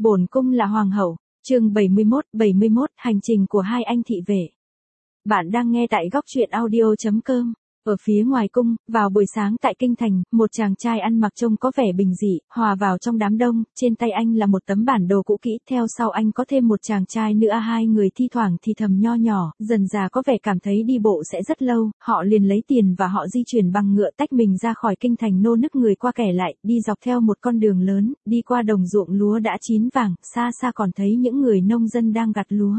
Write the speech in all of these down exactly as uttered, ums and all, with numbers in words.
Bổn cung là hoàng hậu. Chương bảy mươi mốt, bảy mươi mốt, hành trình của hai anh thị vệ. Bạn đang nghe tại góc truyện audio chấm com. Ở phía ngoài cung, vào buổi sáng tại kinh thành, một chàng trai ăn mặc trông có vẻ bình dị, hòa vào trong đám đông, trên tay anh là một tấm bản đồ cũ kỹ, theo sau anh có thêm một chàng trai nữa, hai người thi thoảng thì thầm nho nhỏ, dần dà có vẻ cảm thấy đi bộ sẽ rất lâu, họ liền lấy tiền và họ di chuyển bằng ngựa tách mình ra khỏi kinh thành, nô nức người qua kẻ lại, đi dọc theo một con đường lớn, đi qua đồng ruộng lúa đã chín vàng, xa xa còn thấy những người nông dân đang gặt lúa.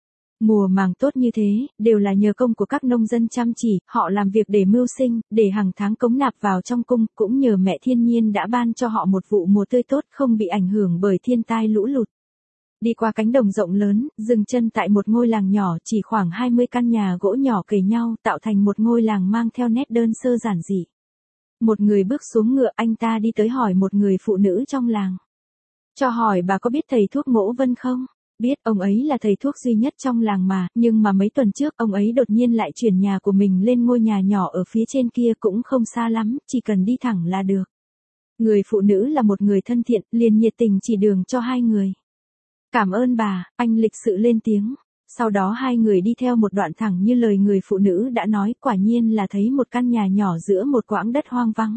Mùa màng tốt như thế, đều là nhờ công của các nông dân chăm chỉ, họ làm việc để mưu sinh, để hàng tháng cống nạp vào trong cung, cũng nhờ mẹ thiên nhiên đã ban cho họ một vụ mùa tươi tốt, không bị ảnh hưởng bởi thiên tai lũ lụt. Đi qua cánh đồng rộng lớn, dừng chân tại một ngôi làng nhỏ, chỉ khoảng hai mươi căn nhà gỗ nhỏ kề nhau, tạo thành một ngôi làng mang theo nét đơn sơ giản dị. Một người bước xuống ngựa, anh ta đi tới hỏi một người phụ nữ trong làng. Cho hỏi bà có biết thầy thuốc Ngỗ Vân không? Biết, ông ấy là thầy thuốc duy nhất trong làng mà, nhưng mà mấy tuần trước ông ấy đột nhiên lại chuyển nhà của mình lên ngôi nhà nhỏ ở phía trên kia, cũng không xa lắm, chỉ cần đi thẳng là được. Người phụ nữ là một người thân thiện, liền nhiệt tình chỉ đường cho hai người. Cảm ơn bà, anh lịch sự lên tiếng. Sau đó hai người đi theo một đoạn thẳng như lời người phụ nữ đã nói, quả nhiên là thấy một căn nhà nhỏ giữa một quãng đất hoang vắng.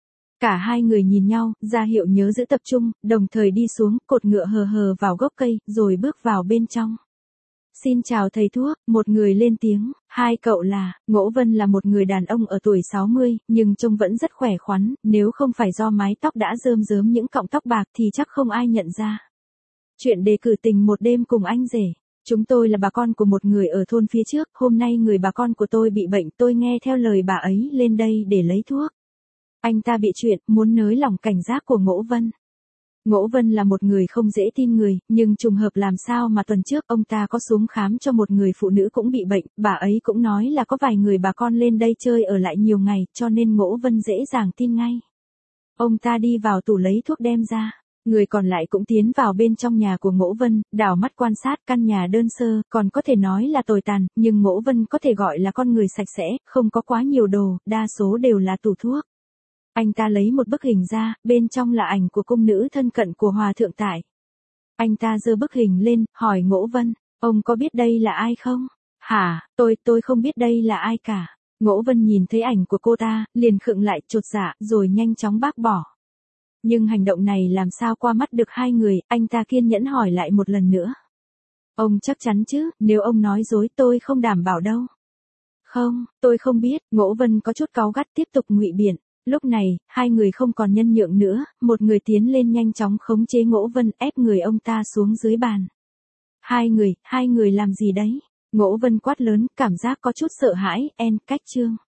Cả hai người nhìn nhau, ra hiệu nhớ giữ tập trung, đồng thời đi xuống, cột ngựa hờ hờ vào gốc cây, rồi bước vào bên trong. Xin chào thầy thuốc, một người lên tiếng, hai cậu là, Ngỗ Vân là một người đàn ông ở tuổi sáu mươi, nhưng trông vẫn rất khỏe khoắn, nếu không phải do mái tóc đã rơm rớm những cọng tóc bạc thì chắc không ai nhận ra. Chuyện đề cử tình một đêm cùng anh rể. Chúng tôi là bà con của một người ở thôn phía trước, hôm nay người bà con của tôi bị bệnh, tôi nghe theo lời bà ấy lên đây để lấy thuốc. Anh ta bị chuyện, muốn nới lỏng cảnh giác của Ngỗ Vân. Ngỗ Vân là một người không dễ tin người, nhưng trùng hợp làm sao mà tuần trước ông ta có xuống khám cho một người phụ nữ cũng bị bệnh, bà ấy cũng nói là có vài người bà con lên đây chơi ở lại nhiều ngày, cho nên Ngỗ Vân dễ dàng tin ngay. Ông ta đi vào tủ lấy thuốc đem ra. Người còn lại cũng tiến vào bên trong nhà của Ngỗ Vân, đảo mắt quan sát căn nhà đơn sơ, còn có thể nói là tồi tàn, nhưng Ngỗ Vân có thể gọi là con người sạch sẽ, không có quá nhiều đồ, đa số đều là tủ thuốc. Anh ta lấy một bức hình ra, bên trong là ảnh của cung nữ thân cận của Hòa thượng Tại. Anh ta giơ bức hình lên, hỏi Ngỗ Vân, ông có biết đây là ai không? Hả, tôi, tôi không biết đây là ai cả. Ngỗ Vân nhìn thấy ảnh của cô ta, liền khựng lại, chột dạ, rồi nhanh chóng bác bỏ. Nhưng hành động này làm sao qua mắt được hai người, anh ta kiên nhẫn hỏi lại một lần nữa. Ông chắc chắn chứ, nếu ông nói dối tôi không đảm bảo đâu. Không, tôi không biết, Ngỗ Vân có chút cáu gắt tiếp tục ngụy biện. Lúc này, hai người không còn nhân nhượng nữa, một người tiến lên nhanh chóng khống chế Ngỗ Vân, ép người ông ta xuống dưới bàn. Hai người, hai người làm gì đấy? Ngỗ Vân quát lớn, cảm giác có chút sợ hãi, en, cách chương.